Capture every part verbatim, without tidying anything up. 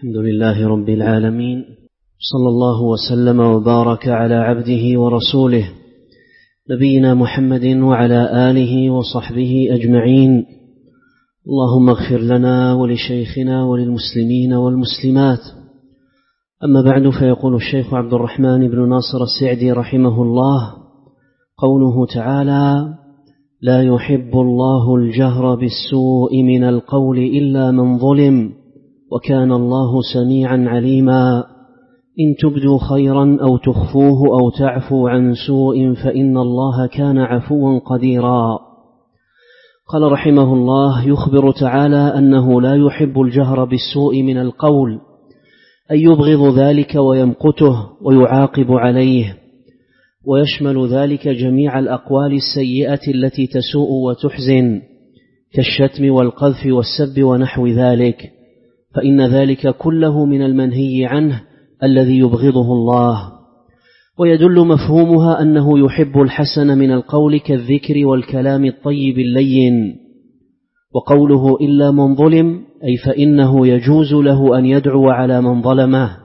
الحمد لله رب العالمين، صلى الله وسلم وبارك على عبده ورسوله نبينا محمد وعلى آله وصحبه أجمعين. اللهم اغفر لنا ولشيخنا وللمسلمين والمسلمات. أما بعد، فيقول الشيخ عبد الرحمن بن ناصر السعدي رحمه الله: قوله تعالى: لا يحب الله الجهر بالسوء من القول إلا من ظلم وكان الله سميعا عليما. إن تبدوا خيرا أو تخفوه أو تعفوا عن سوء فإن الله كان عفوا قديرا. قال رحمه الله: يخبر تعالى أنه لا يحب الجهر بالسوء من القول، أي يبغض ذلك ويمقته ويعاقب عليه، ويشمل ذلك جميع الأقوال السيئة التي تسوء وتحزن كالشتم والقذف والسب ونحو ذلك، فإن ذلك كله من المنهي عنه الذي يبغضه الله. ويدل مفهومها أنه يحب الحسن من القول كالذكر والكلام الطيب اللين. وقوله إلا من ظلم، أي فإنه يجوز له أن يدعو على من ظلمه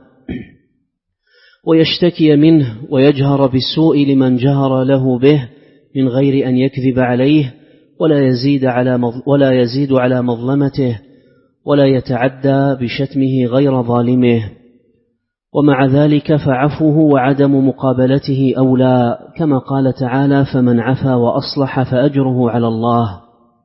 ويشتكي منه ويجهر بالسوء لمن جهر له به من غير أن يكذب عليه ولا يزيد على ولا يزيد على مظلمته ولا يتعدى بشتمه غير ظالمه. ومع ذلك فعفوه وعدم مقابلته أولى، كما قال تعالى: فمن عفا وأصلح فأجره على الله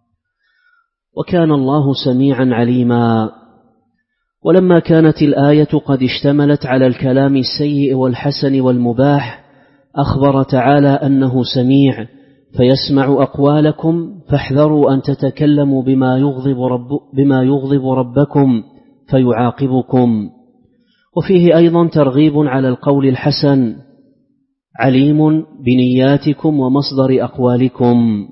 وكان الله سميعا عليما. ولما كانت الآية قد اشتملت على الكلام السيء والحسن والمباح، أخبر تعالى أنه سميع فيسمع أقوالكم، فاحذروا أن تتكلموا بما يغضب, رب بما يغضب ربكم فيعاقبكم. وفيه أيضا ترغيب على القول الحسن: عليم بنياتكم ومصدر أقوالكم.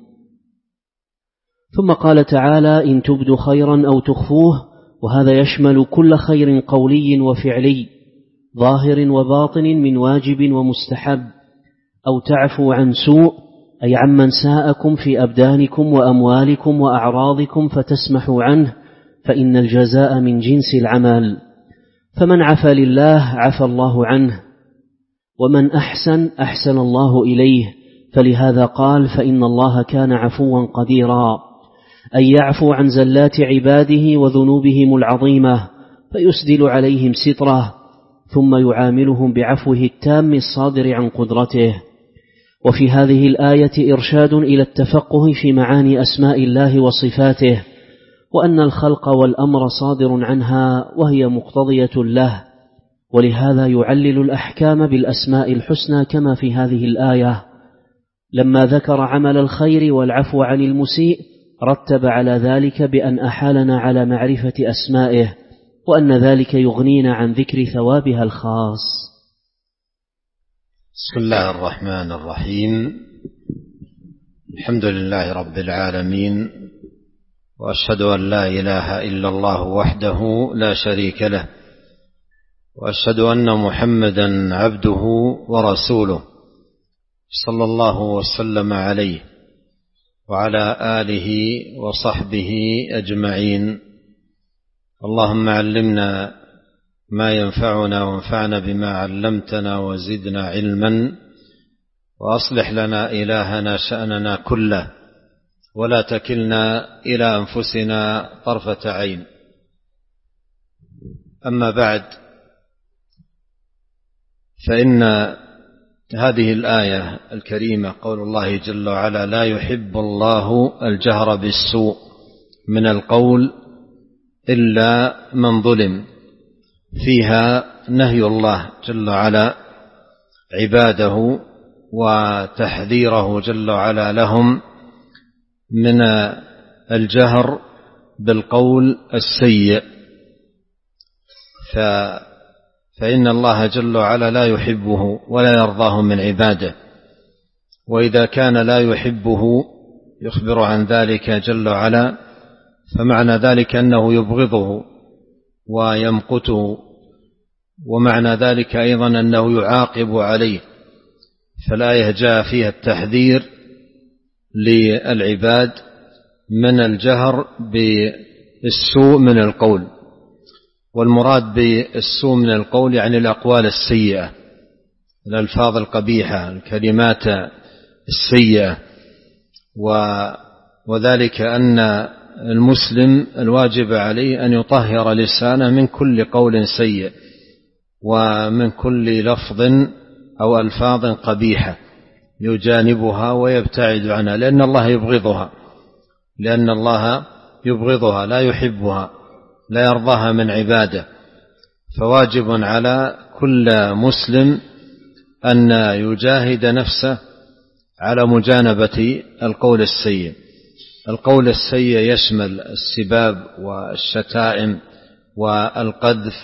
ثم قال تعالى: إن تبدوا خيرا أو تخفوه، وهذا يشمل كل خير قولي وفعلي ظاهر وباطن من واجب ومستحب، أو تعفو عن سوء، أي عمن ساءكم في أبدانكم وأموالكم وأعراضكم فتسمحوا عنه، فإن الجزاء من جنس العمل. فمن عفا لله عفى الله عنه، ومن أحسن أحسن الله إليه، فلهذا قال: فإن الله كان عفوا قديرا، أي يعفو عن زلات عباده وذنوبهم العظيمة فيسدل عليهم ستره، ثم يعاملهم بعفوه التام الصادر عن قدرته. وفي هذه الآية إرشاد إلى التفقه في معاني أسماء الله وصفاته، وأن الخلق والأمر صادر عنها وهي مقتضية له، ولهذا يعلل الأحكام بالأسماء الحسنى كما في هذه الآية. لما ذكر عمل الخير والعفو عن المسيء، رتب على ذلك بأن أحالنا على معرفة أسمائه، وأن ذلك يغنينا عن ذكر ثوابها الخاص. بسم الله الرحمن الرحيم. الحمد لله رب العالمين، وأشهد أن لا إله إلا الله وحده لا شريك له، وأشهد أن محمدا عبده ورسوله صلى الله وسلم عليه وعلى آله وصحبه أجمعين. اللهم علمنا ما ينفعنا وانفعنا بما علمتنا وزدنا علما، وأصلح لنا إلهنا شأننا كله، ولا تكلنا إلى أنفسنا طرفة عين. أما بعد، فإن هذه الآية الكريمة قول الله جل وعلا: لا يحب الله الجهر بالسوء من القول إلا من ظلم، فيها نهي الله جل وعلا عباده وتحذيره جل وعلا لهم من الجهر بالقول السيء، فإن الله جل وعلا لا يحبه ولا يرضاه من عباده. وإذا كان لا يحبه يخبر عن ذلك جل وعلا، فمعنى ذلك أنه يبغضه ويمقته، ومعنى ذلك أيضا أنه يعاقب عليه. فالآية جاء فيها التحذير للعباد من الجهر بالسوء من القول، والمراد بالسوء من القول يعني الأقوال السيئة، الألفاظ القبيحة، الكلمات السيئة. وذلك أن المسلم الواجب عليه أن يطهر لسانه من كل قول سيء ومن كل لفظ أو ألفاظ قبيحة يجانبها ويبتعد عنها، لأن الله يبغضها لأن الله يبغضها لا يحبها لا يرضاها من عباده. فواجب على كل مسلم أن يجاهد نفسه على مجانبة القول السيء. القول السيء يشمل السباب والشتائم والقذف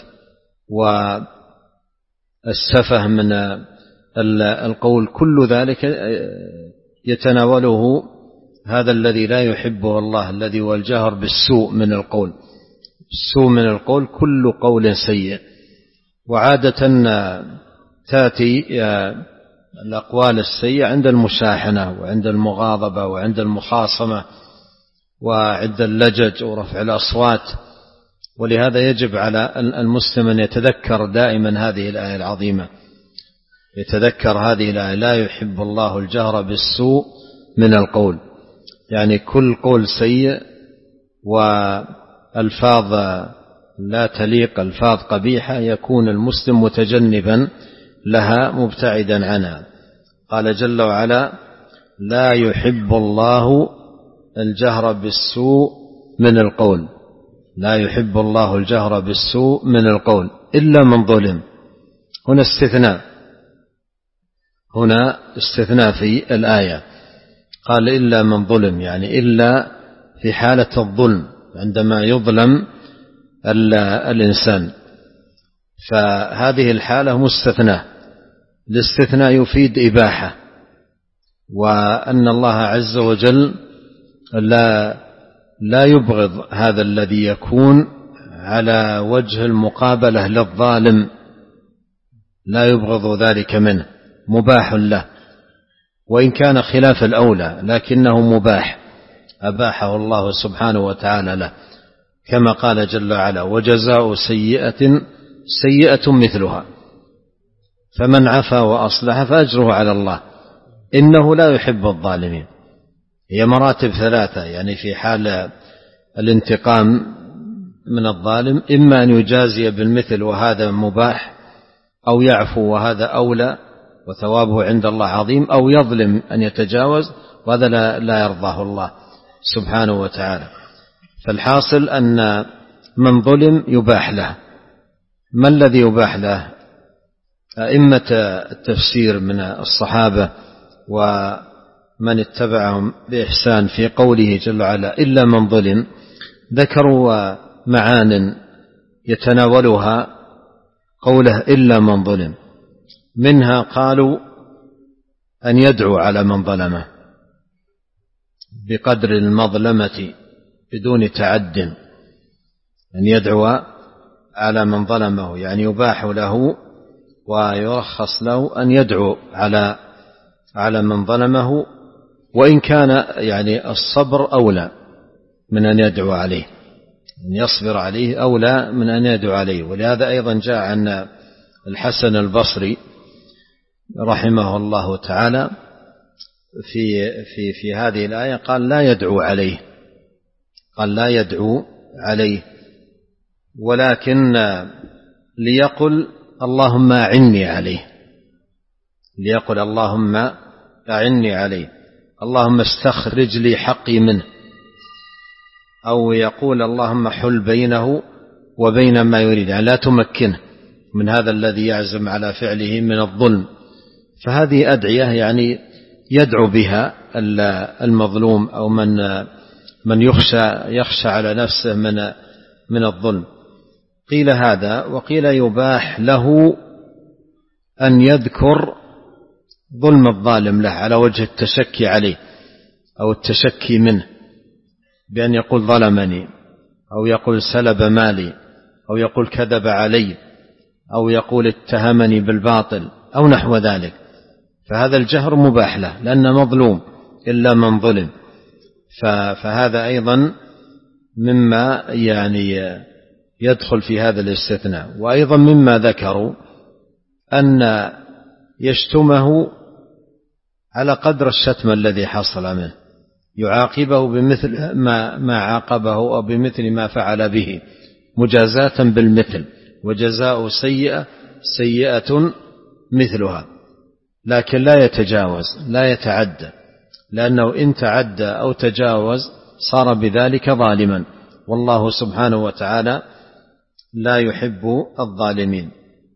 والسفه من القول، كل ذلك يتناوله هذا الذي لا يحبه الله، الذي هو الجهر بالسوء من القول. السوء من القول كل قول سيء. وعادة تأتي الأقوال السيئة عند المشاحنة وعند المغاضبة وعند المخاصمة وعند اللجج ورفع الأصوات. ولهذا يجب على المسلم أن يتذكر دائما هذه الآية العظيمة، يتذكر هذه الآية: لا يحب الله الجهر بالسوء من القول، يعني كل قول سيء وألفاظ لا تليق، ألفاظ قبيحة، يكون المسلم متجنبا لها مبتعدا عنها. قال جل وعلا: لا يحب الله الجهر بالسوء من القول، لا يحب الله الجهر بالسوء من القول إلا من ظلم. هنا استثناء، هنا استثناء في الآية، قال إلا من ظلم، يعني إلا في حالة الظلم عندما يظلم الإنسان، فهذه الحالة مستثنى. الاستثناء يفيد إباحة، وأن الله عز وجل لا لا يبغض هذا الذي يكون على وجه المقابلة للظالم، لا يبغض ذلك منه، مباح له، وإن كان خلاف الأولى لكنه مباح، أباحه الله سبحانه وتعالى له، كما قال جل وعلا: وجزاء سيئة سيئة مثلها فمن عفا وأصلح فأجره على الله إنه لا يحب الظالمين. هي مراتب ثلاثة، يعني في حال الانتقام من الظالم إما أن يجازي بالمثل وهذا مباح، أو يعفو وهذا أولى وثوابه عند الله عظيم، أو يظلم أن يتجاوز وهذا لا, لا يرضاه الله سبحانه وتعالى. فالحاصل أن من ظلم يباح له. ما الذي يباح له؟ أئمة التفسير من الصحابة ومن اتبعهم بإحسان في قوله جل وعلا إلا من ظلم ذكروا معان يتناولها قوله إلا من ظلم. منها قالوا أن يدعو على من ظلمه بقدر المظلمة بدون تعد، أن يدعو على من ظلمه، يعني يباح له ويرخص له أن يدعو على على من ظلمه، وإن كان يعني الصبر أولى من أن يدعو عليه، أن يصبر عليه أولى من أن يدعو عليه. ولهذا أيضا جاء عن الحسن البصري رحمه الله تعالى في في في هذه الآية قال لا يدعو عليه، قال لا يدعو عليه، ولكن ليقل اللهم أعني عليه، ليقل اللهم أعني عليه، اللهم استخرج لي حقي منه، أو يقول اللهم حل بينه وبين ما يريد، يعني لا تمكنه من هذا الذي يعزم على فعله من الظلم. فهذه أدعية يعني يدعو بها المظلوم أو من من يخشى يخشى على نفسه من من الظلم. قيل هذا، وقيل يباح له أن يذكر ظلم الظالم له على وجه التشكي عليه أو التشكي منه، بأن يقول ظلمني، أو يقول سلب مالي، أو يقول كذب علي، أو يقول اتهمني بالباطل أو نحو ذلك. فهذا الجهر مباح له لأنه مظلوم إلا من ظلم. فهذا أيضا مما يعني يدخل في هذا الاستثناء. وأيضا مما ذكروا أن يشتمه على قدر الشتم الذي حصل منه، يعاقبه بمثل ما, ما عاقبه أو بمثل ما فعل به مجازاة بالمثل، وجزاء سيئة سيئة مثلها، لكن لا يتجاوز لا يتعدى، لأنه إن تعدى أو تجاوز صار بذلك ظالما، والله سبحانه وتعالى لا يحب الظالمين.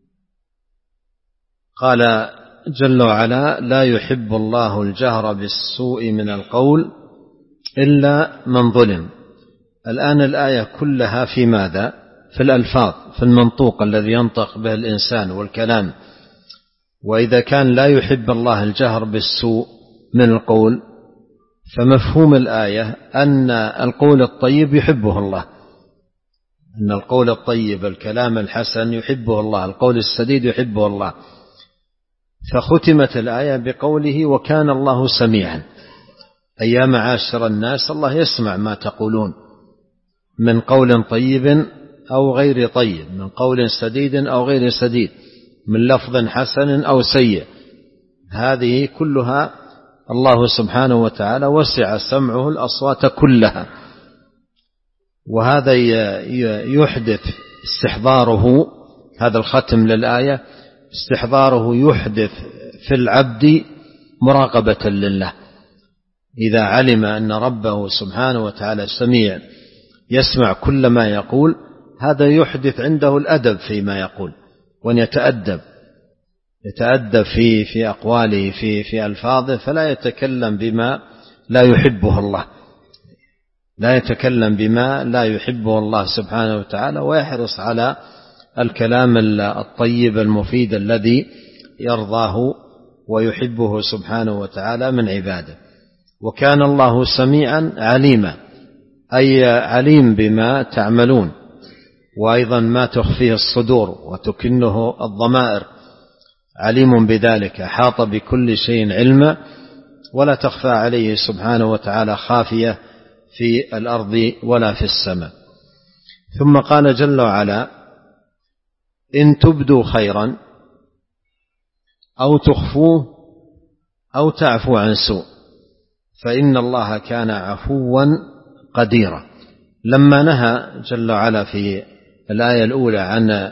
قال جل وعلا: لا يحب الله الجهر بالسوء من القول إلا من ظلم. الآن الآية كلها في ماذا؟ في الألفاظ، في المنطوق الذي ينطق به الإنسان والكلام. وإذا كان لا يحب الله الجهر بالسوء من القول، فمفهوم الآية أن القول الطيب يحبه الله، أن القول الطيب الكلام الحسن يحبه الله، القول السديد يحبه الله. فختمت الآية بقوله: وكان الله سميعا، أي يا معاشر الناس الله يسمع ما تقولون من قول طيب أو غير طيب، من قول سديد أو غير سديد، من لفظ حسن أو سيء، هذه كلها الله سبحانه وتعالى وسع سمعه الأصوات كلها. وهذا يحدث استحضاره، هذا الختم للآية استحضاره يحدث في العبد مراقبة لله. إذا علم أن ربه سبحانه وتعالى سميع يسمع كل ما يقول، هذا يحدث عنده الأدب فيما يقول، وأن يتأدب يتأدب في في أقواله في في ألفاظه، فلا يتكلم بما لا يحبه الله، لا يتكلم بما لا يحبه الله سبحانه وتعالى، ويحرص على الكلام الطيب المفيد الذي يرضاه ويحبه سبحانه وتعالى من عباده. وكان الله سميعا عليما، أي عليم بما تعملون، وأيضا ما تخفيه الصدور وتكنه الضمائر، عليم بذلك، أحاط بكل شيء علما، ولا تخفى عليه سبحانه وتعالى خافية في الأرض ولا في السماء. ثم قال جل وعلا: إن تبدوا خيرا أو تخفوه أو تعفو عن سوء فإن الله كان عفوا قديرا. لما نهى جل وعلا في الآية الأولى عن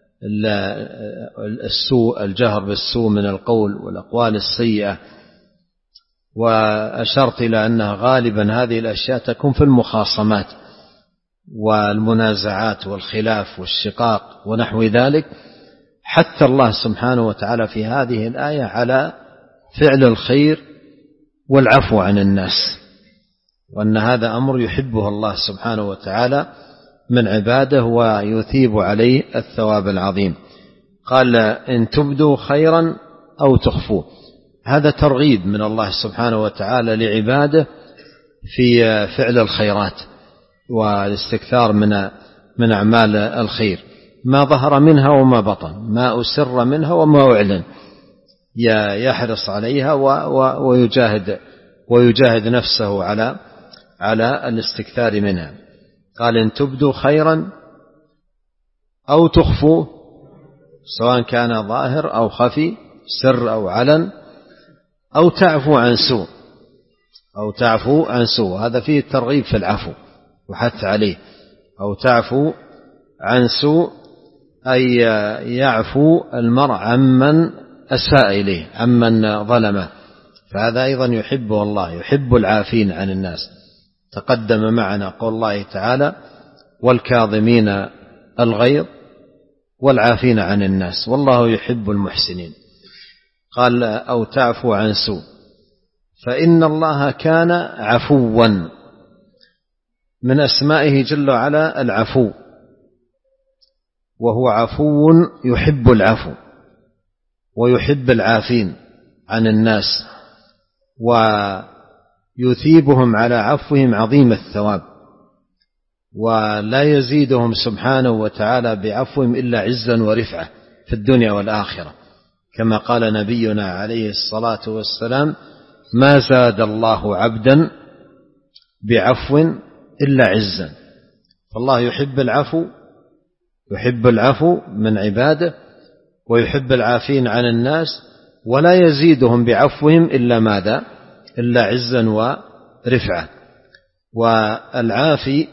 السوء، الجهر بالسوء من القول والأقوال السيئة، وأشرت إلى أنها غالبا هذه الأشياء تكون في المخاصمات والمنازعات والخلاف والشقاق ونحو ذلك، حث الله سبحانه وتعالى في هذه الآية على فعل الخير والعفو عن الناس، وأن هذا أمر يحبه الله سبحانه وتعالى من عباده ويثيب عليه الثواب العظيم. قال: إن تبدوا خيرا أو تخفوه، هذا ترغيب من الله سبحانه وتعالى لعباده في فعل الخيرات والاستكثار من من أعمال الخير، ما ظهر منها وما بطن، ما أسر منها وما أعلن، يحرص عليها ويجاهد ويجاهد نفسه على على الاستكثار منها. قال: إن تبدوا خيرا أو تخفوا، سواء كان ظاهر أو خفي، سر أو علن، أو تعفو عن سوء أو تعفو عن سوء، هذا فيه الترغيب في العفو وحث عليه. أو تعفو عن سوء أي يعفو المرء عمن أساء إليه، عمن ظلمه، فهذا أيضا يحبه الله، يحب العافين عن الناس. تقدم معنا قول الله تعالى: والكاظمين الغيظ والعافين عن الناس والله يحب المحسنين. قال: أو تعفو عن سوء، فإن الله كان عفوا، من أسمائه جل وعلا العفو، وهو عفو يحب العفو ويحب العافين عن الناس، ويثيبهم على عفوهم عظيم الثواب، ولا يزيدهم سبحانه وتعالى بعفوهم إلا عزا ورفعة في الدنيا والآخرة، كما قال نبينا عليه الصلاة والسلام: ما زاد الله عبدا بعفو إلا عزا. فالله يحب العفو يحب العفو من عباده ويحب العافين عن الناس، ولا يزيدهم بعفوهم إلا ماذا؟ إلا عزا ورفعة. والعافي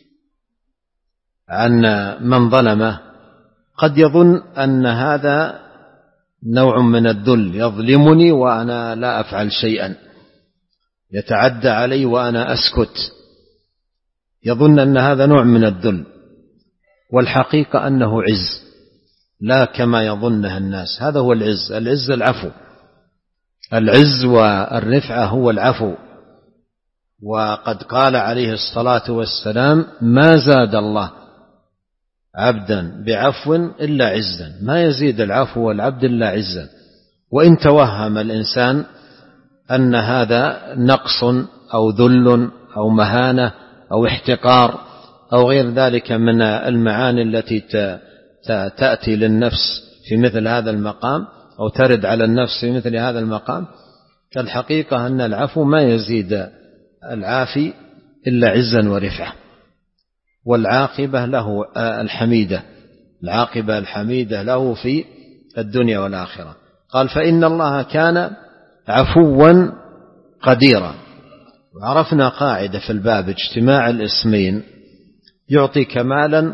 عن من ظلمه قد يظن أن هذا نوع من الذل، يظلمني وأنا لا أفعل شيئا، يتعدى علي وأنا أسكت، يظن أن هذا نوع من الذل، والحقيقة أنه عز، لا كما يظنه الناس. هذا هو العز. العز العفو، العز والرفعة هو العفو. وقد قال عليه الصلاة والسلام: ما زاد الله عبدا بعفو إلا عزا، ما يزيد العفو والعبد إلا عزا. وإن توهم الإنسان أن هذا نقص أو ذل أو مهانة أو احتقار أو غير ذلك من المعاني التي تأتي للنفس في مثل هذا المقام أو ترد على النفس في مثل هذا المقام، فالحقيقة أن العفو ما يزيد العافي إلا عزا ورفعة. والعاقبة له الحميدة، العاقبة الحميدة له في الدنيا والآخرة. قال: فإن الله كان عفوا قديرا. وعرفنا قاعدة في الباب: اجتماع الاسمين يعطي كمالا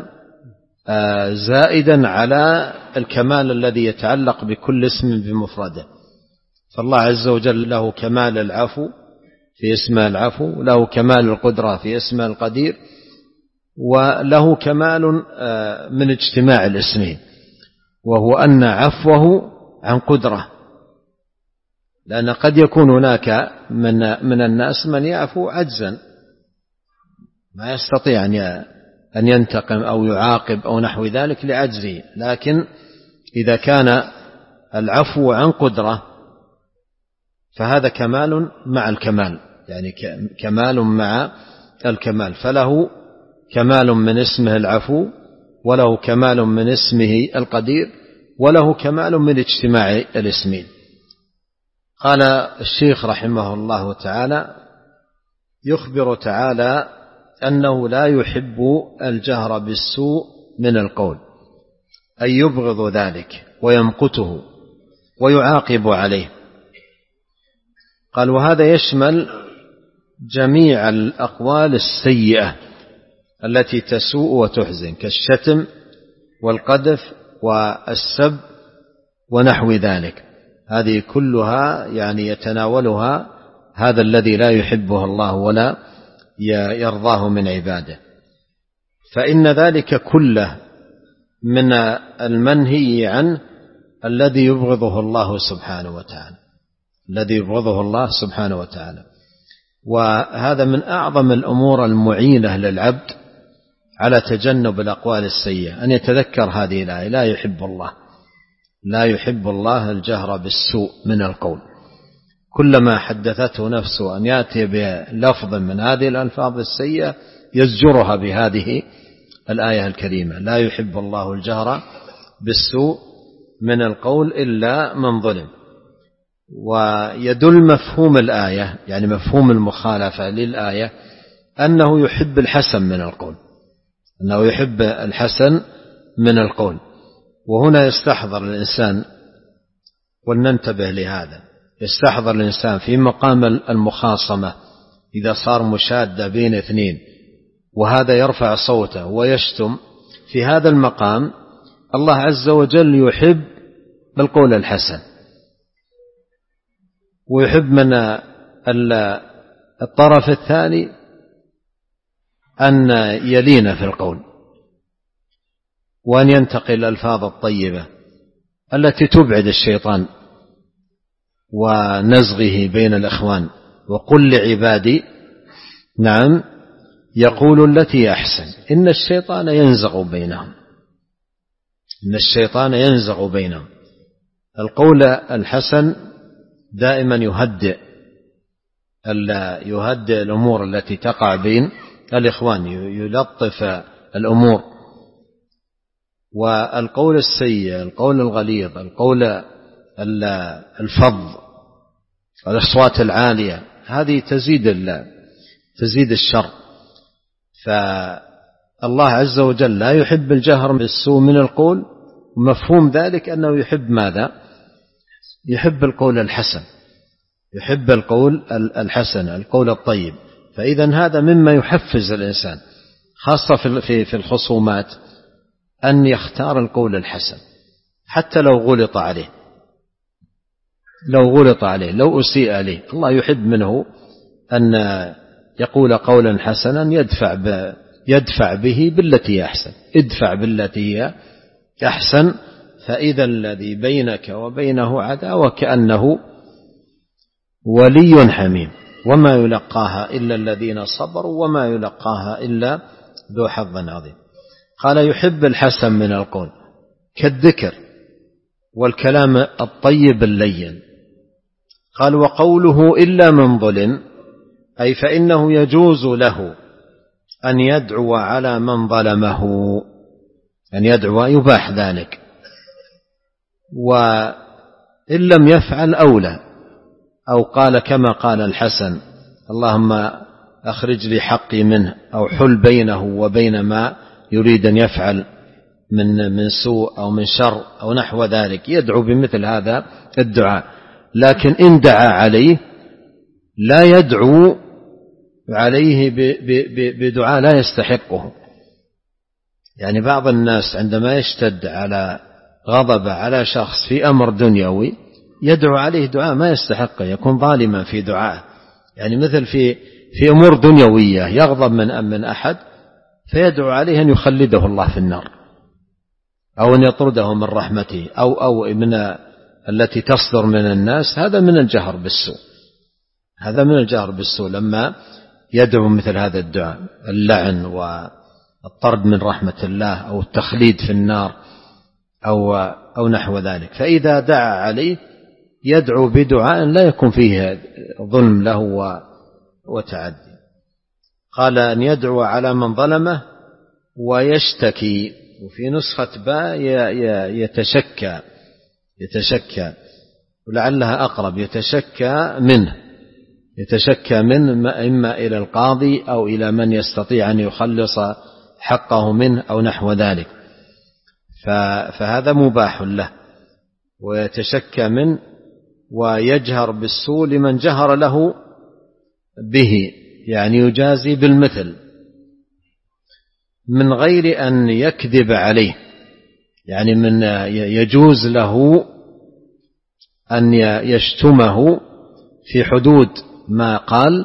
زائدا على الكمال الذي يتعلق بكل اسم بمفرده. فالله عز وجل له كمال العفو في اسمه العفو، له كمال القدرة في اسمه القدير، وله كمال من اجتماع الاسمين، وهو أن عفوه عن قدرة. لأن قد يكون هناك من من الناس من يعفو عجزا، ما يستطيع أن ينتقم أو يعاقب أو نحو ذلك لعجزه، لكن إذا كان العفو عن قدرة فهذا كمال مع الكمال، يعني كمال مع الكمال. فله كمال من اسمه العفو، وله كمال من اسمه القدير، وله كمال من اجتماع الاسمين. قال الشيخ رحمه الله تعالى: يخبر تعالى أنه لا يحب الجهر بالسوء من القول، أي يبغض ذلك ويمقته ويعاقب عليه. قال: وهذا يشمل جميع الأقوال السيئة التي تسوء وتحزن، كالشتم والقذف والسب ونحو ذلك. هذه كلها يعني يتناولها هذا الذي لا يحبه الله ولا يرضاه من عباده. فإن ذلك كله من المنهي عنه الذي يبغضه الله سبحانه وتعالى، الذي يبغضه الله سبحانه وتعالى. وهذا من أعظم الأمور المعينة للعبد على تجنب الأقوال السيئة، أن يتذكر هذه الآية: لا يحب الله لا يحب الله الجهر بالسوء من القول. كلما حدثته نفسه أن يأتي بلفظ من هذه الألفاظ السيئة يزجرها بهذه الآية الكريمة: لا يحب الله الجهر بالسوء من القول إلا من ظلم. ويدل مفهوم الآية، يعني مفهوم المخالفة للآية، أنه يحب الحسن من القول، أنه يحب الحسن من القول. وهنا يستحضر الإنسان، ولننتبه لهذا، يستحضر الإنسان في مقام المخاصمة إذا صار مشادة بين اثنين وهذا يرفع صوته ويشتم، في هذا المقام الله عز وجل يحب القول الحسن، ويحب من الطرف الثاني أن يلين في القول، وأن ينتقل الألفاظ الطيبة التي تبعد الشيطان ونزغه بين الإخوان. وقل لعبادي نعم يقول التي أحسن إن الشيطان ينزغ بينهم إن الشيطان ينزغ بينهم. القول الحسن دائما يهدئ يهدئ الأمور التي تقع بين الإخوان، يلطف الأمور. والقول السيء، القول الغليظ، القول الفظ، الأصوات العالية، هذه تزيد تزيد الشر. الله عز وجل لا يحب الجهر بالسوء من القول، ومفهوم ذلك أنه يحب ماذا؟ يحب القول الحسن، يحب القول الحسن، القول الطيب. فإذا هذا مما يحفز الإنسان خاصة في الخصومات أن يختار القول الحسن حتى لو غلط عليه، لو غلط عليه، لو أسيء عليه، الله يحب منه أن يقول قولا حسنا يدفع ب يدفع به بالتي هي أحسن. ادفع بالتي هي أحسن، فإذا الذي بينك وبينه عداوة كأنه ولي حميم، وما يلقاها إلا الذين صبروا وما يلقاها إلا ذو حظ عظيم. قال يحب الحسن من القول كالذكر والكلام الطيب اللين. قال وقوله إلا من ظلم، أي فإنه يجوز له أن يدعو على من ظلمه، أن يدعو يباح ذلك، وإن لم يفعل أولى. أو قال كما قال الحسن اللهم أخرج لي حقي منه، أو حل بينه وبين ما يريد أن يفعل من من سوء أو من شر أو نحو ذلك، يدعو بمثل هذا الدعاء. لكن إن دعا عليه لا يدعو عليه بدعاء لا يستحقه. يعني بعض الناس عندما يشتد على غضب على شخص في أمر دنيوي يدعو عليه دعاء ما يستحقه، يكون ظالما في دعائه. يعني مثل في في أمور دنيوية يغضب من من أحد فيدعو عليه أن يخلده الله في النار، أو أن يطرده من رحمته، أو أو من التي تصدر من الناس. هذا من الجهر بالسوء، هذا من الجهر بالسوء لما يدعو مثل هذا الدعاء، اللعن والطرد من رحمة الله أو التخليد في النار أو أو نحو ذلك. فإذا دعا عليه يدعو بدعاء لا يكون فيه ظلم له وتعدي. قال أن يدعو على من ظلمه ويشتكي، وفي نسخة باء يتشكى، يتشكى ولعلها أقرب، يتشكى منه، يتشكى منه إما إلى القاضي أو إلى من يستطيع أن يخلص حقه منه أو نحو ذلك، فهذا مباح له. ويتشكى منه ويجهر بالسوء لمن جهر له به، يعني يجازي بالمثل من غير أن يكذب عليه. يعني من يجوز له أن يشتمه في حدود ما قال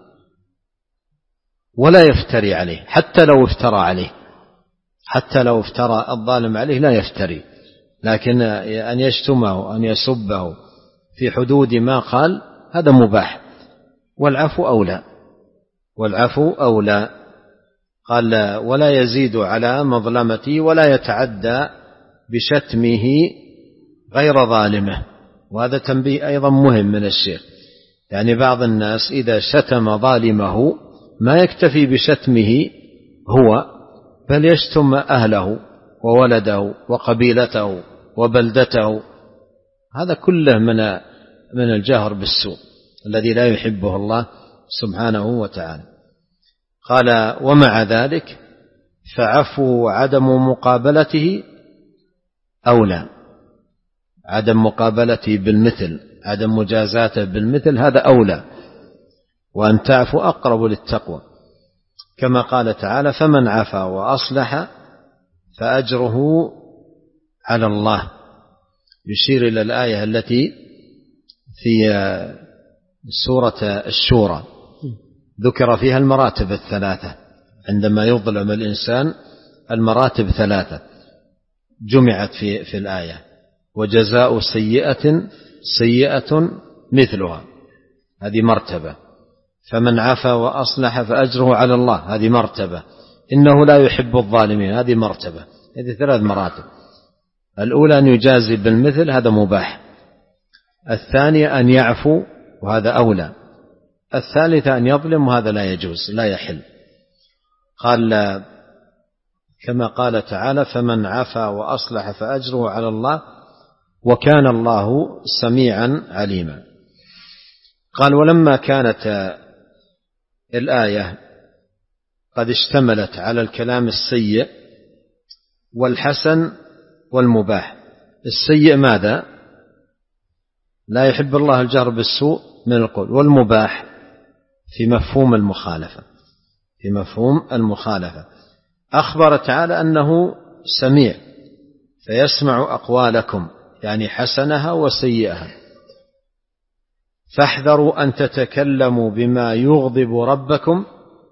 ولا يفتري عليه، حتى لو افترى عليه، حتى لو افترى الظالم عليه لا يفتري، لكن أن يشتمه أن يسبه في حدود ما قال هذا مباح، والعفو أولى، والعفو أولى. قال ولا يزيد على مظلمته ولا يتعدى بشتمه غير ظالمه. وهذا تنبيه أيضا مهم من الشيخ، يعني بعض الناس إذا شتم ظالمه ما يكتفي بشتمه هو، بل يشتم أهله وولده وقبيلته وبلدته. هذا كله من من الجهر بالسوء الذي لا يحبه الله سبحانه وتعالى. قال ومع ذلك فعفو عدم مقابلته أولى، عدم مقابلته بالمثل، عدم مجازاته بالمثل هذا أولى، وأن تعفو أقرب للتقوى، كما قال تعالى فمن عفا وأصلح فأجره على الله، يشير إلى الآية التي في سورة الشورى ذكر فيها المراتب الثلاثة. عندما يظلم الإنسان المراتب ثلاثة جمعت في في الآية، وجزاء سيئة سيئة مثلها، هذه مرتبة. فمن عفا وأصلح فأجره على الله، هذه مرتبة. إنه لا يحب الظالمين، هذه مرتبة. هذه ثلاث مراتب. الأولى أن يجازي بالمثل، هذا مباح. الثانية أن يعفو، وهذا أولى. الثالثة أن يظلم، وهذا لا يجوز، لا يحل. قال كما قال تعالى فمن عفا وأصلح فأجره على الله وكان الله سميعا عليما. قال ولما كانت الآية قد اشتملت على الكلام السيء والحسن والمباح. السيء ماذا؟ لا يحب الله الجهر بالسوء من القول، والمباح في مفهوم المخالفة، في مفهوم المخالفة. أخبر تعالى أنه سميع فيسمع أقوالكم، يعني حسنها وسيئها، فاحذروا أن تتكلموا بما يغضب ربكم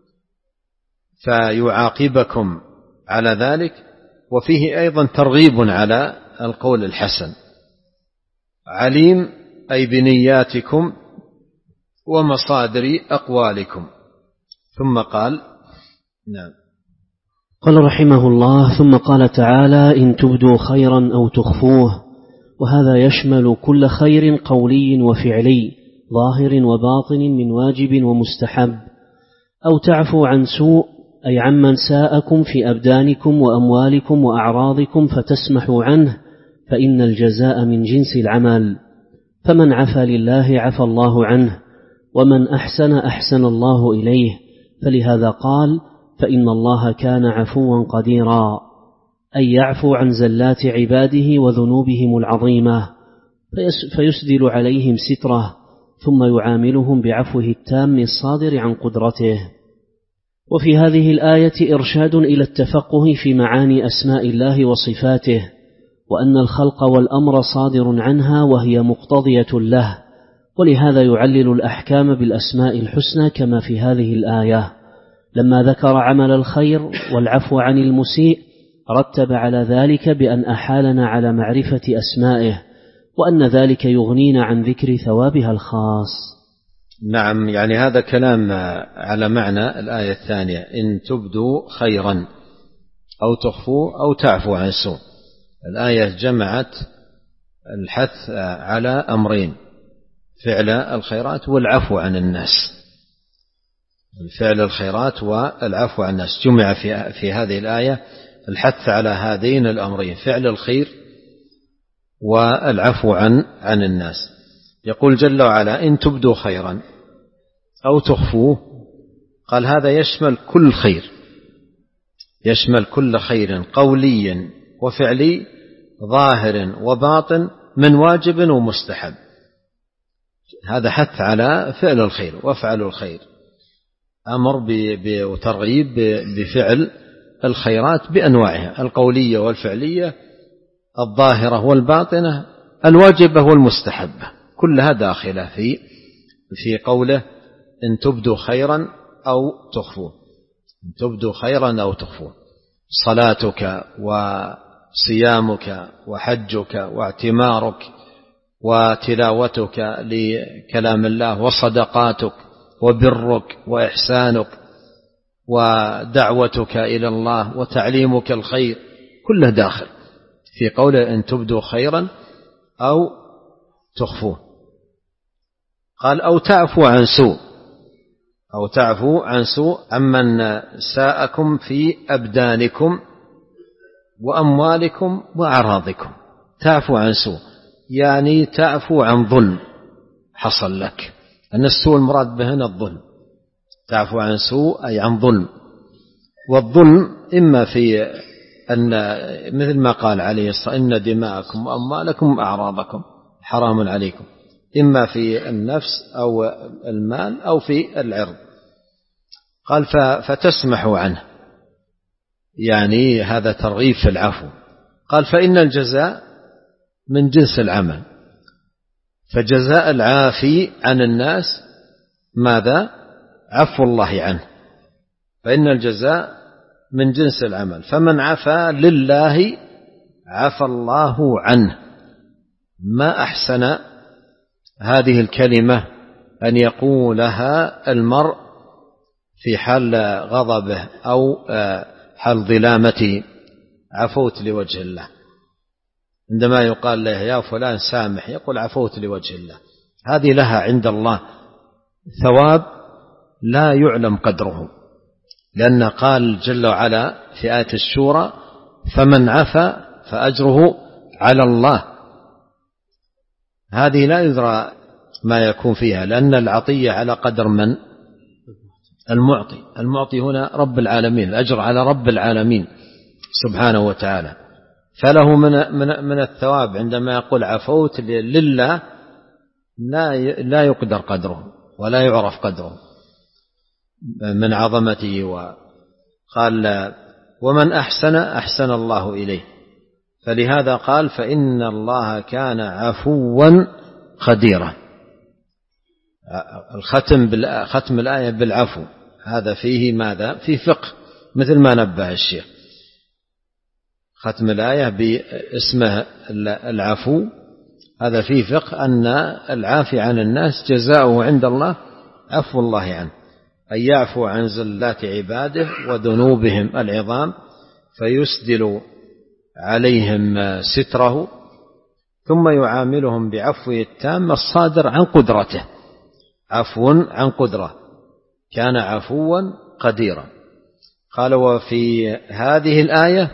فيعاقبكم على ذلك. وفيه أيضا ترغيب على القول الحسن. عليم أي بنياتكم ومصادر أقوالكم. ثم قال نعم قال رحمه الله: ثم قال تعالى: إن تبدوا خيرا أو تخفوه، وهذا يشمل كل خير قولي وفعلي ظاهر وباطن من واجب ومستحب، أو تعفو عن سوء أي عمن ساءكم في أبدانكم وأموالكم وأعراضكم فتسمحوا عنه، فإن الجزاء من جنس العمل، فمن عفا لله عفى الله عنه، ومن أحسن أحسن الله إليه، فلهذا قال: فإن الله كان عفوا قديرا، أي يعفو عن زلات عباده وذنوبهم العظيمة فيسدل عليهم ستره، ثم يعاملهم بعفوه التام الصادر عن قدرته. وفي هذه الآية إرشاد إلى التفقه في معاني أسماء الله وصفاته، وأن الخلق والأمر صادر عنها وهي مقتضية له، ولهذا يعلل الأحكام بالأسماء الحسنى كما في هذه الآية. لما ذكر عمل الخير والعفو عن المسيء رتب على ذلك بأن أحالنا على معرفة أسمائه، وأن ذلك يغنينا عن ذكر ثوابها الخاص. نعم، يعني هذا كلام على معنى الآية الثانية: إن تبدوا خيرا أو تخفوا أو تعفو عن سوء. الآية جمعت الحث على أمرين: فعل الخيرات والعفو عن الناس. فعل الخيرات والعفو عن الناس جمع في, في هذه الآية الحث على هذين الأمرين: فعل الخير والعفو عن عن الناس. يقول جل وعلا: إن تبدوا خيرا أو تخفوه. قال هذا يشمل كل خير، يشمل كل خير قولي وفعلي ظاهر وباطن من واجب ومستحب. هذا حث على فعل الخير وافعلوا الخير، أمر وترغيب بفعل الخيرات بأنواعها: القولية والفعلية، الظاهرة والباطنة، الواجبة والمستحبة، كلها داخلة في في قوله: إن تبدوا خيرا أو تخفوا. إن تبدوا خيرا أو تخفوا. صلاتك وصيامك وحجك واعتمارك وتلاوتك لكلام الله وصدقاتك وبرك وإحسانك ودعوتك إلى الله وتعليمك الخير، كله داخل في قوله: إن تبدوا خيرا أو تخفوه. قال: أو تعفو عن سوء، أو تعفو عن سوء عمن ساءكم في أبدانكم وأموالكم وأعراضكم. تعفو عن سوء يعني تعفو عن ظلم حصل لك، أن السوء المراد به هنا الظلم. تعفو عن سوء أي عن ظلم، والظلم إما في أن مثل ما قال عليه الصلاة: إن دماءكم وأموالكم وأعراضكم حرام عليكم، إما في النفس أو المال أو في العرض. قال: فتسمحوا عنه، يعني هذا ترغيب في العفو. قال: فإن الجزاء من جنس العمل، فجزاء العافي عن الناس ماذا؟ عفو الله عنه. فإن الجزاء من جنس العمل، فمن عفا لله عفى الله عنه. ما أحسن هذه الكلمة أن يقولها المرء في حال غضبه أو حال ظلامته: عفوت لوجه الله. عندما يقال له: يا فلان سامح، يقول: عفوت لوجه الله. هذه لها عند الله ثواب لا يعلم قدره، لأن قال جل وعلا في آية الشورى: فمن عفا فأجره على الله. هذه لا يدرى ما يكون فيها، لأن العطية على قدر من؟ المعطي. المعطي هنا رب العالمين، الأجر على رب العالمين سبحانه وتعالى. فله من من من الثواب عندما يقول عفوت لله لا لا يقدر قدره ولا يعرف قدره من عظمته. وقال ومن أحسن أحسن الله إليه، فلهذا قال فإن الله كان عفوا قديرا. الختم ختم الآية بالعفو هذا فيه ماذا؟ فيه فقه، مثل ما نبه الشيخ. ختم الآية باسمه العفو هذا فيه فقه أن العافي عن الناس جزاؤه عند الله عفو الله عنه، أن يعفو عن زلات عباده وذنوبهم العظام فيسدل عليهم ستره ثم يعاملهم بعفوه التام الصادر عن قدرته. عفو عن قدرة، كان عفوا قديرا. قال وفي هذه الآية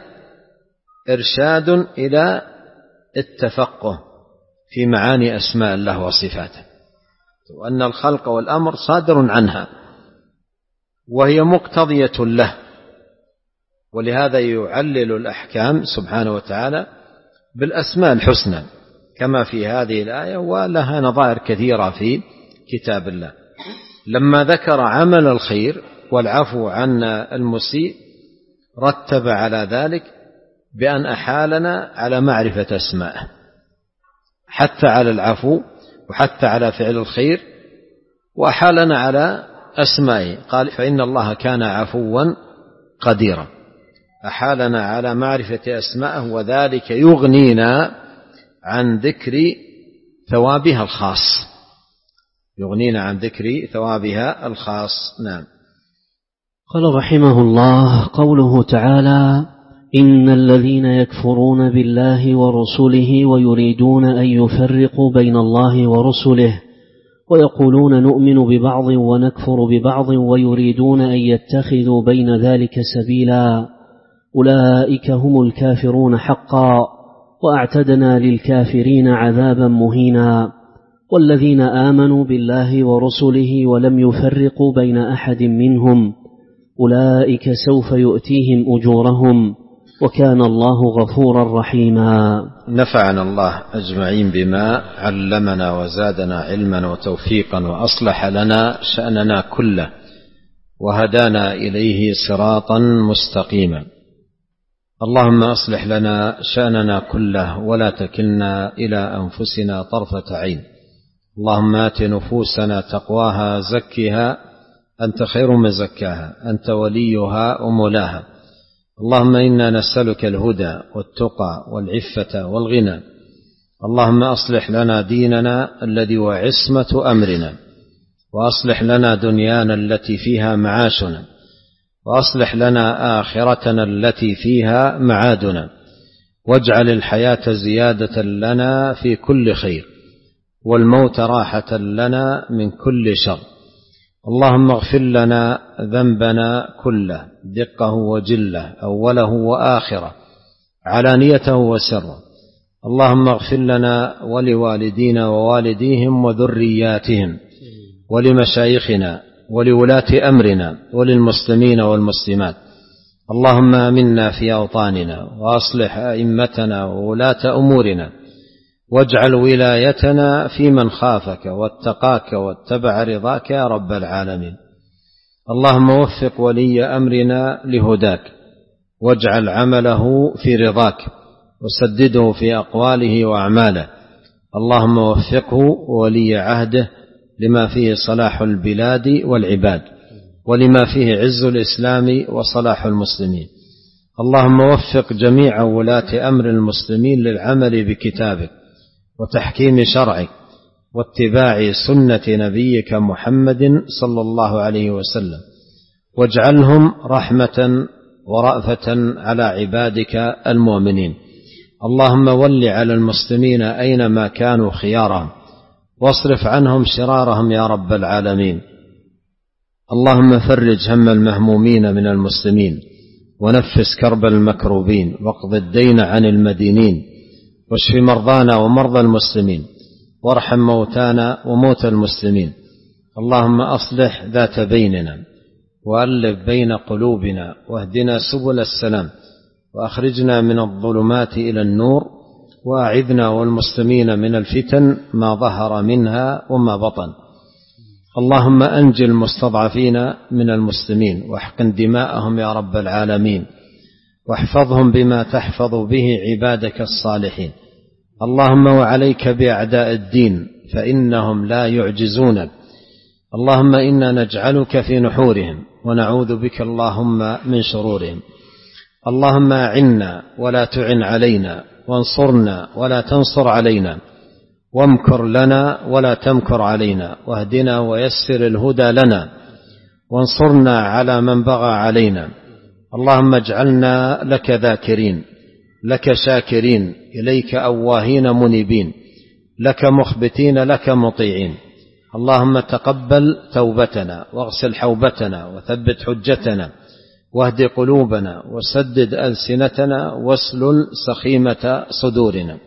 إرشاد إلى التفقه في معاني أسماء الله وصفاته، وأن الخلق والأمر صادر عنها وهي مقتضية له، ولهذا يعلل الأحكام سبحانه وتعالى بالأسماء الحسنى كما في هذه الآية، ولها نظائر كثيرة في كتاب الله. لما ذكر عمل الخير والعفو عن المسيء رتب على ذلك بأن أحالنا على معرفة أسمائه، حتى على العفو وحتى على فعل الخير، وأحالنا على أسمائه. قال فإن الله كان عفوا قديرا، أحالنا على معرفة أسمائه، وذلك يغنينا عن ذكر ثوابها الخاص، يغنينا عن ذكر ثوابها الخاص. نعم. قال رحمه الله قوله تعالى إن الذين يكفرون بالله ورسله ويريدون أن يفرقوا بين الله ورسله ويقولون نؤمن ببعض ونكفر ببعض ويريدون أن يتخذوا بين ذلك سبيلا أولئك هم الكافرون حقا وأعتدنا للكافرين عذابا مهينا. والذين آمنوا بالله ورسله ولم يفرقوا بين أحد منهم أولئك سوف يؤتيهم أجورهم وكان الله غفورا رحيما. نفعنا الله أجمعين بما علمنا وزادنا علما وتوفيقا وأصلح لنا شأننا كله وهدانا إليه صراطا مستقيما. اللهم أصلح لنا شأننا كله ولا تكلنا إلى أنفسنا طرفة عين. اللهم آت نفوسنا تقواها زكها أنت خير من زكاها أنت وليها ومولاها. اللهم إنا نسألك الهدى والتقى والعفة والغنى. اللهم أصلح لنا ديننا الذي هو عصمة أمرنا، وأصلح لنا دنيانا التي فيها معاشنا، وأصلح لنا آخرتنا التي فيها معادنا، واجعل الحياة زيادة لنا في كل خير والموت راحة لنا من كل شر. اللهم اغفر لنا ذنبنا كله دقه وجله أوله وآخره علانيته وسره. اللهم اغفر لنا ولوالدينا ووالديهم وذرياتهم ولمشايخنا ولولاة أمرنا وللمسلمين والمسلمات. اللهم آمنا في أوطاننا وأصلح أئمتنا وولاة أمورنا، واجعل ولايتنا في من خافك واتقاك واتبع رضاك يا رب العالمين. اللهم وفق ولي أمرنا لهداك، واجعل عمله في رضاك، وسدده في أقواله وأعماله. اللهم وفقه ولي عهده لما فيه صلاح البلاد والعباد، ولما فيه عز الإسلام وصلاح المسلمين. اللهم وفق جميع ولاة أمر المسلمين للعمل بكتابك وتحكيم شرعك واتباع سنة نبيك محمد صلى الله عليه وسلم، واجعلهم رحمة ورأفة على عبادك المؤمنين. اللهم ول على المسلمين أينما كانوا خيارهم، واصرف عنهم شرارهم يا رب العالمين. اللهم فرج هم المهمومين من المسلمين، ونفس كرب المكروبين، واقض الدين عن المدينين، واشف مرضانا ومرضى المسلمين، وارحم موتانا وموتى المسلمين. اللهم أصلح ذات بيننا، وألف بين قلوبنا واهدنا سبل السلام وأخرجنا من الظلمات إلى النور وأعذنا والمسلمين من الفتن ما ظهر منها وما بطن. اللهم أنجِ المستضعفين من المسلمين واحقن دماءهم يا رب العالمين واحفظهم بما تحفظ به عبادك الصالحين. اللهم وعليك بأعداء الدين فإنهم لا يعجزونك. اللهم إنا نجعلك في نحورهم ونعوذ بك اللهم من شرورهم. اللهم أعنا ولا تعن علينا وانصرنا ولا تنصر علينا وامكر لنا ولا تمكر علينا واهدنا ويسر الهدى لنا وانصرنا على من بغى علينا. اللهم اجعلنا لك ذاكرين لك شاكرين إليك أواهين منيبين لك مخبتين لك مطيعين. اللهم تقبل توبتنا واغسل حوبتنا وثبت حجتنا واهد قلوبنا وسدد ألسنتنا واسلل سخيمة صدورنا.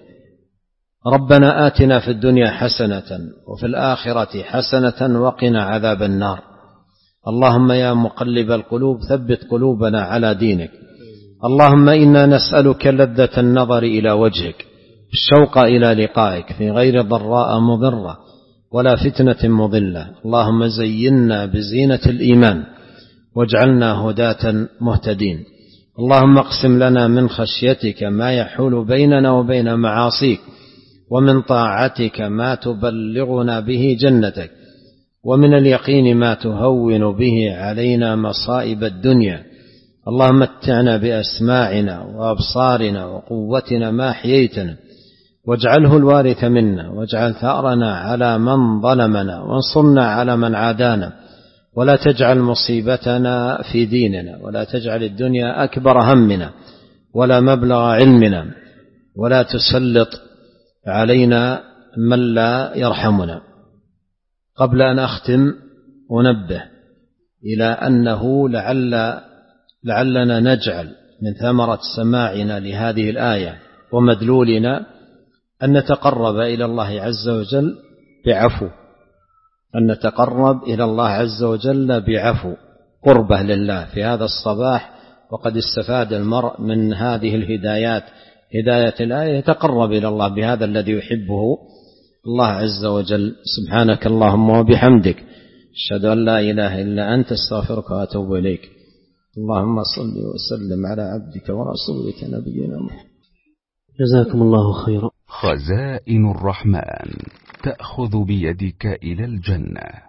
ربنا آتنا في الدنيا حسنة وفي الآخرة حسنة وقنا عذاب النار. اللهم يا مقلب القلوب ثبت قلوبنا على دينك. اللهم إنا نسألك لذة النظر إلى وجهك الشوق إلى لقائك في غير ضراء مضرة ولا فتنة مضلة. اللهم زينا بزينة الإيمان واجعلنا هداة مهتدين. اللهم اقسم لنا من خشيتك ما يحول بيننا وبين معاصيك ومن طاعتك ما تبلغنا به جنتك ومن اليقين ما تهون به علينا مصائب الدنيا. اللهم متعنا بأسماعنا وأبصارنا وقوتنا ما أحييتنا واجعله الوارث منا واجعل ثأرنا على من ظلمنا وانصرنا على من عادانا ولا تجعل مصيبتنا في ديننا ولا تجعل الدنيا أكبر همنا ولا مبلغ علمنا ولا تسلط علينا من لا يرحمنا. قبل أن أختم أنبه إلى أنه لعل لعلنا نجعل من ثمرة سماعنا لهذه الآية ومدلولنا أن نتقرب إلى الله عز وجل بعفو أن نتقرب إلى الله عز وجل بعفو قربة لله في هذا الصباح. وقد استفاد المرء من هذه الهدايات هداية الآية يتقرب إلى الله بهذا الذي يحبه الله عز وجل. سبحانك اللهم وبحمدك أشهد أن لا إله إلا أنت استغفرك وأتوب إليك. اللهم صل وسلم على عبدك ورسولك نبينا محمد. جزاكم الله خيرا. خزائن الرحمن تأخذ بيدك إلى الجنة.